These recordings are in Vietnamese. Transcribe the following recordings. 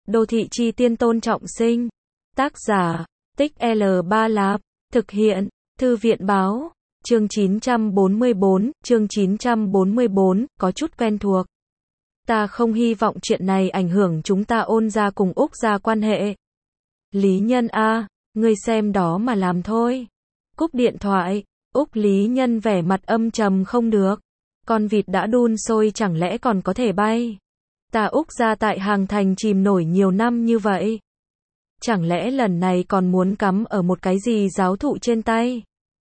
Đô thị chi tiên Tôn Trọng Sinh. Tác giả, Tích L3 Lạp. Thực hiện, Thư viện Báo. Chương 944, chương 944, có chút quen thuộc. Ta không hy vọng chuyện này ảnh hưởng chúng ta Ôn gia cùng Úc gia quan hệ. Lý Nhân a, ngươi xem đó mà làm thôi. Cúp điện thoại, Úc Lý Nhân vẻ mặt âm trầm không được. Con vịt đã đun sôi chẳng lẽ còn có thể bay. Ta Úc gia tại Hàng Thành chìm nổi nhiều năm như vậy. Chẳng lẽ lần này còn muốn cắm ở một cái gì giáo thụ trên tay.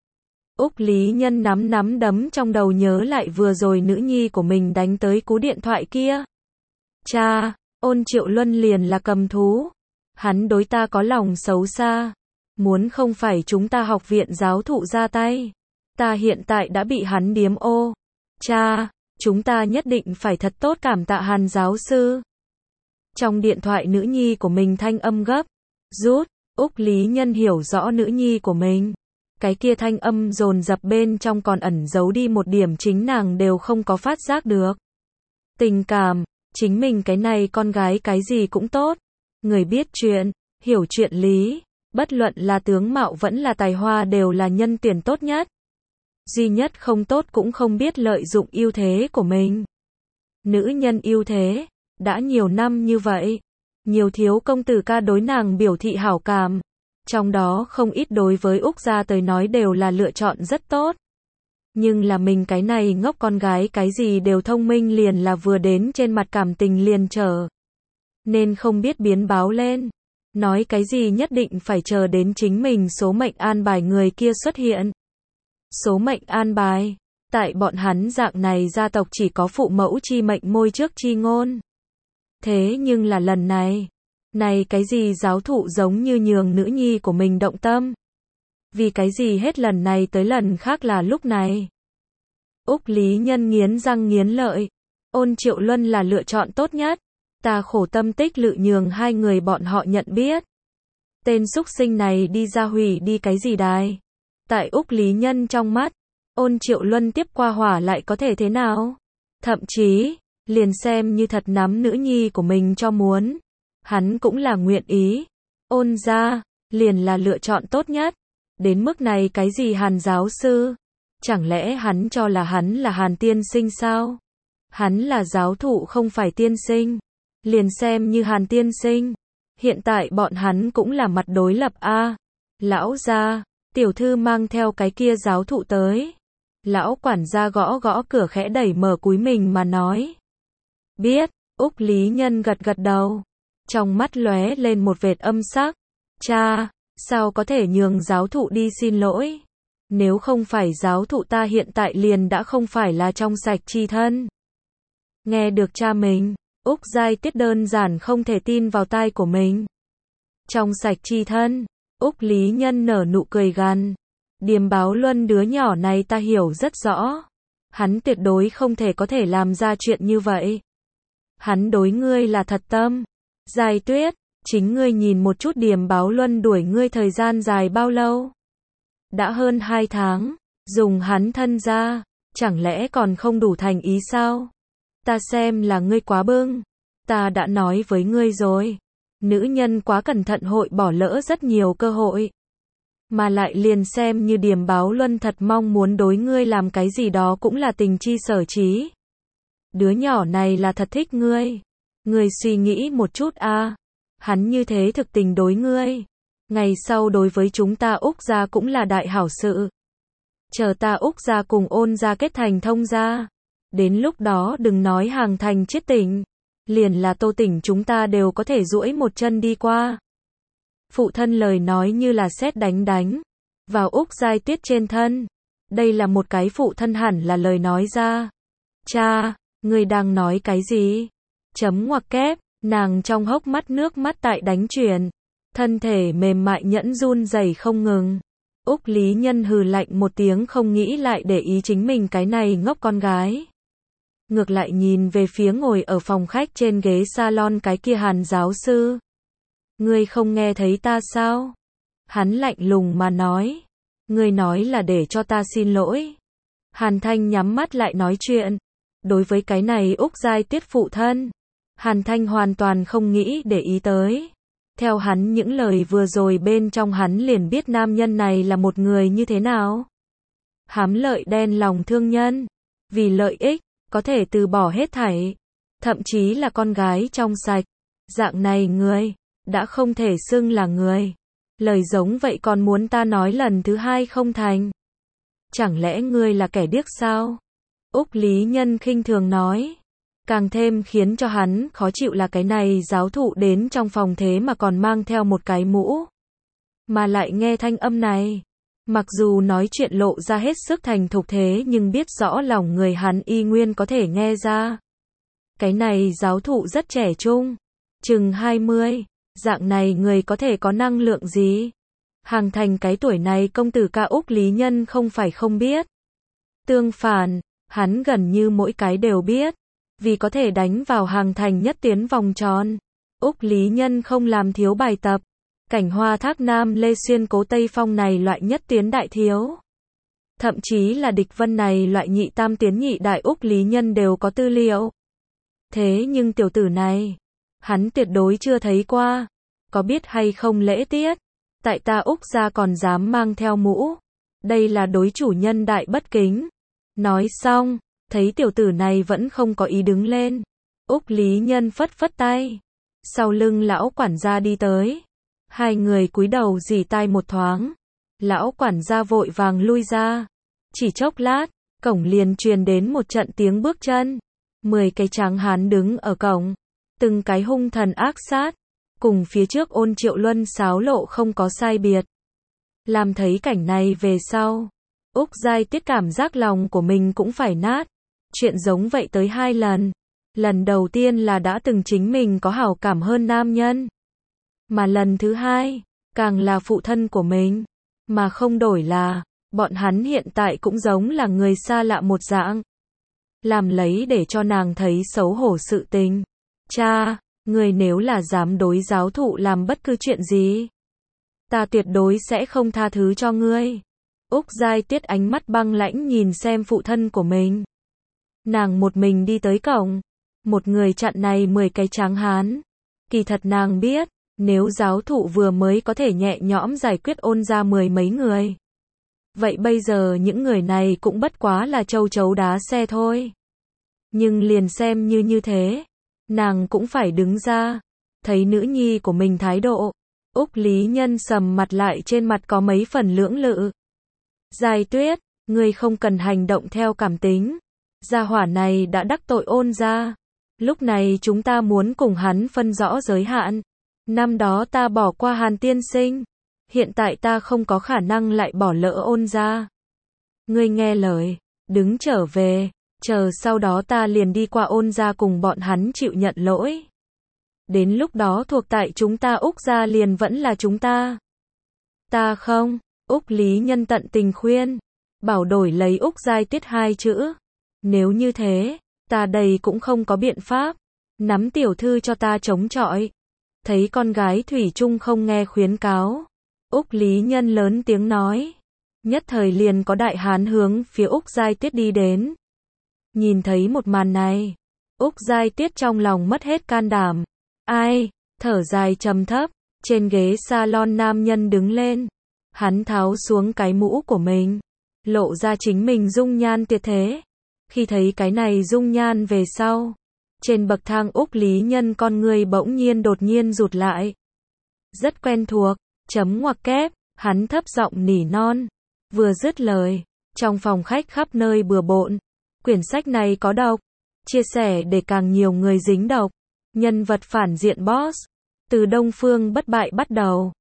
Úc Lý Nhân nắm đấm trong đầu nhớ lại vừa rồi nữ nhi của mình đánh tới cú điện thoại kia. Cha, Ôn Triệu Luân liền là cầm thú. Hắn đối ta có lòng xấu xa. Muốn không phải chúng ta học viện giáo thụ ra tay. Ta hiện tại đã bị hắn điếm ô. Cha, chúng ta nhất định phải thật tốt cảm tạ Hàn giáo sư. Trong điện thoại nữ nhi của mình thanh âm gấp, rút, Úc Lý Nhân hiểu rõ nữ nhi của mình. Cái kia thanh âm dồn dập bên trong còn ẩn giấu đi một điểm chính nàng đều không có phát giác được. Tình cảm, chính mình cái này con gái cái gì cũng tốt. Người biết chuyện, hiểu chuyện lý, bất luận là tướng mạo vẫn là tài hoa đều là nhân tuyển tốt nhất. Duy nhất không tốt cũng không biết lợi dụng ưu thế của mình. Nữ nhân ưu thế, đã nhiều năm như vậy, nhiều thiếu công tử ca đối nàng biểu thị hảo cảm. Trong đó không ít đối với Úc gia tới nói đều là lựa chọn rất tốt. Nhưng là mình cái này ngốc con gái cái gì đều thông minh liền là vừa đến trên mặt cảm tình liền trở. Nên không biết biến báo lên. Nói cái gì nhất định phải chờ đến chính mình số mệnh an bài người kia xuất hiện. Số mệnh an bài, tại bọn hắn dạng này gia tộc chỉ có phụ mẫu chi mệnh môi trước chi ngôn. Thế nhưng là lần này cái gì giáo thụ giống như nhường nữ nhi của mình động tâm. Vì cái gì hết lần này tới lần khác là lúc này. Úc Lý Nhân nghiến răng nghiến lợi. Ôn Triệu Luân là lựa chọn tốt nhất. Ta khổ tâm tích lự nhường hai người bọn họ nhận biết. Tên súc sinh này đi ra hủy đi cái gì đài. Tại Úc Lý Nhân trong mắt, Ôn Triệu Luân tiếp qua hỏa lại có thể thế nào? Thậm chí, liền xem như thật nắm nữ nhi của mình cho muốn. Hắn cũng là nguyện ý. Ôn gia, liền là lựa chọn tốt nhất. Đến mức này cái gì Hàn giáo sư? Chẳng lẽ hắn cho là hắn là Hàn tiên sinh sao? Hắn là giáo thụ không phải tiên sinh. Liền xem như Hàn tiên sinh. Hiện tại bọn hắn cũng là mặt đối lập a. Lão gia, tiểu thư mang theo cái kia giáo thụ tới. Lão quản gia gõ gõ cửa khẽ đẩy mở cúi mình mà nói. Biết, Úc Lý Nhân gật gật đầu. Trong mắt lóe lên một vệt âm sắc. Cha, sao có thể nhường giáo thụ đi xin lỗi? Nếu không phải giáo thụ ta hiện tại liền đã không phải là trong sạch chi thân. Nghe được cha mình, Úc Giai Tiết đơn giản không thể tin vào tai của mình. Trong sạch chi thân, Úc Lý Nhân nở nụ cười gằn. Điềm Báo Luân đứa nhỏ này ta hiểu rất rõ. Hắn tuyệt đối không thể có thể làm ra chuyện như vậy. Hắn đối ngươi là thật tâm. Giai Tuyết, chính ngươi nhìn một chút Điềm Báo Luân đuổi ngươi thời gian dài bao lâu? Đã hơn 2 tháng, dùng hắn thân ra, chẳng lẽ còn không đủ thành ý sao? Ta xem là ngươi quá bưng. Ta đã nói với ngươi rồi. Nữ nhân quá cẩn thận hội bỏ lỡ rất nhiều cơ hội. Mà lại liền xem như Điềm Báo Luân thật mong muốn đối ngươi làm cái gì đó cũng là tình chi sở trí. Đứa nhỏ này là thật thích ngươi. Ngươi suy nghĩ một chút a. Hắn như thế thực tình đối ngươi. Ngày sau đối với chúng ta Úc gia cũng là đại hảo sự. Chờ ta Úc gia cùng Ôn gia kết thành thông gia. Đến lúc đó đừng nói Hàng Thành Chiết Tỉnh. Liền là Tô Tỉnh chúng ta đều có thể duỗi một chân đi qua. Phụ thân lời nói như là sét đánh vào Úc Giai Tuyết trên thân. Đây là một cái phụ thân hẳn là lời nói ra. Cha, ngươi đang nói cái gì? Chấm ngoặc kép, nàng trong hốc mắt nước mắt tại đánh chuyển. Thân thể mềm mại nhẫn run rẩy không ngừng. Úc Lý Nhân hừ lạnh một tiếng không nghĩ lại để ý chính mình cái này ngốc con gái. Ngược lại nhìn về phía ngồi ở phòng khách trên ghế salon cái kia Hàn giáo sư. Ngươi không nghe thấy ta sao? Hắn lạnh lùng mà nói. Ngươi nói là để cho ta xin lỗi. Hàn Thanh nhắm mắt lại nói chuyện. Đối với cái này Úc Giai Tuyết phụ thân. Hàn Thanh hoàn toàn không nghĩ để ý tới. Theo hắn những lời vừa rồi bên trong hắn liền biết nam nhân này là một người như thế nào. Hám lợi đen lòng thương nhân. Vì lợi ích, có thể từ bỏ hết thảy. Thậm chí là con gái trong sạch. Dạng này người, đã không thể xưng là người. Lời giống vậy còn muốn ta nói lần thứ hai không thành. Chẳng lẽ ngươi là kẻ điếc sao? Úc Lý Nhân khinh thường nói. Càng thêm khiến cho hắn khó chịu là cái này giáo thụ đến trong phòng thế mà còn mang theo một cái mũ. Mà lại nghe thanh âm này. Mặc dù nói chuyện lộ ra hết sức thành thục thế nhưng biết rõ lòng người hắn y nguyên có thể nghe ra. Cái này giáo thụ rất trẻ trung. Chừng 20. Dạng này người có thể có năng lượng gì? Hàng Thành cái tuổi này công tử ca Úc Lý Nhân không phải không biết. Tương phản, hắn gần như mỗi cái đều biết. Vì có thể đánh vào Hàng Thành nhất tiến vòng tròn. Úc Lý Nhân không làm thiếu bài tập. Cảnh hoa thác Nam Lê Xuyên Cố Tây Phong này loại nhất tiến đại thiếu. Thậm chí là địch vân này loại nhị tam tiến nhị đại Úc Lý Nhân đều có tư liệu. Thế nhưng tiểu tử này, hắn tuyệt đối chưa thấy qua. Có biết hay không lễ tiết? Tại ta Úc gia còn dám mang theo mũ. Đây là đối chủ nhân đại bất kính. Nói xong, thấy tiểu tử này vẫn không có ý đứng lên. Úc Lý Nhân phất phất tay. Sau lưng lão quản gia đi tới. Hai người cúi đầu rỉ tai một thoáng. Lão quản gia vội vàng lui ra. Chỉ chốc lát, cổng liền truyền đến một trận tiếng bước chân. 10 cái tráng hán đứng ở cổng. Từng cái hung thần ác sát. Cùng phía trước Ôn Triệu Luân xáo lộ không có sai biệt. Làm thấy cảnh này về sau. Úc Giai Tiết cảm giác lòng của mình cũng phải nát. Chuyện giống vậy tới 2 lần. Lần đầu tiên là đã từng chính mình có hảo cảm hơn nam nhân. Mà lần thứ hai, càng là phụ thân của mình. Mà không đổi là, bọn hắn hiện tại cũng giống là người xa lạ một dạng. Làm lấy để cho nàng thấy xấu hổ sự tình. Cha, người nếu là dám đối giáo thụ làm bất cứ chuyện gì, ta tuyệt đối sẽ không tha thứ cho ngươi. Úc Giai Tiết ánh mắt băng lãnh nhìn xem phụ thân của mình. Nàng một mình đi tới cổng. Một người chặn này 10 cái tráng hán. Kỳ thật nàng biết, nếu giáo thụ vừa mới có thể nhẹ nhõm giải quyết Ôn ra 10 mấy người. Vậy bây giờ những người này cũng bất quá là châu chấu đá xe thôi. Nhưng liền xem như thế, nàng cũng phải đứng ra. Thấy nữ nhi của mình thái độ, Úc Lý Nhân sầm mặt lại, trên mặt có mấy phần lưỡng lự. Giai Tuyết, ngươi không cần hành động theo cảm tính. Gia hỏa này đã đắc tội Ôn ra. Lúc này chúng ta muốn cùng hắn phân rõ giới hạn. Năm đó ta bỏ qua Hàn tiên sinh. Hiện tại ta không có khả năng lại bỏ lỡ Ôn ra. Ngươi nghe lời, đứng trở về. Chờ sau đó ta liền đi qua Ôn ra cùng bọn hắn chịu nhận lỗi. Đến lúc đó thuộc tại chúng ta Úc gia liền vẫn là chúng ta. Ta không. Úc Lý Nhân tận tình khuyên. Bảo đổi lấy Úc Giai Tiết 2 chữ. Nếu như thế, ta đây cũng không có biện pháp. Nắm tiểu thư cho ta chống chọi. Thấy con gái thủy chung không nghe khuyến cáo. Úc Lý Nhân lớn tiếng nói. Nhất thời liền có đại hán hướng phía Úc Giai Tiết đi đến. Nhìn thấy một màn này, Úc Giai Tiết trong lòng mất hết can đảm. Ai, thở dài trầm thấp, trên ghế salon nam nhân đứng lên. Hắn tháo xuống cái mũ của mình, lộ ra chính mình dung nhan tuyệt thế. Khi thấy cái này dung nhan về sau, trên bậc thang Úc Lý Nhân con người bỗng nhiên đột nhiên rụt lại. Rất quen thuộc, chấm ngoặc kép, hắn thấp giọng nỉ non. Vừa dứt lời, trong phòng khách khắp nơi bừa bộn. Quyển sách này có độc, chia sẻ để càng nhiều người dính độc. Nhân vật phản diện boss, từ Đông Phương Bất Bại bắt đầu.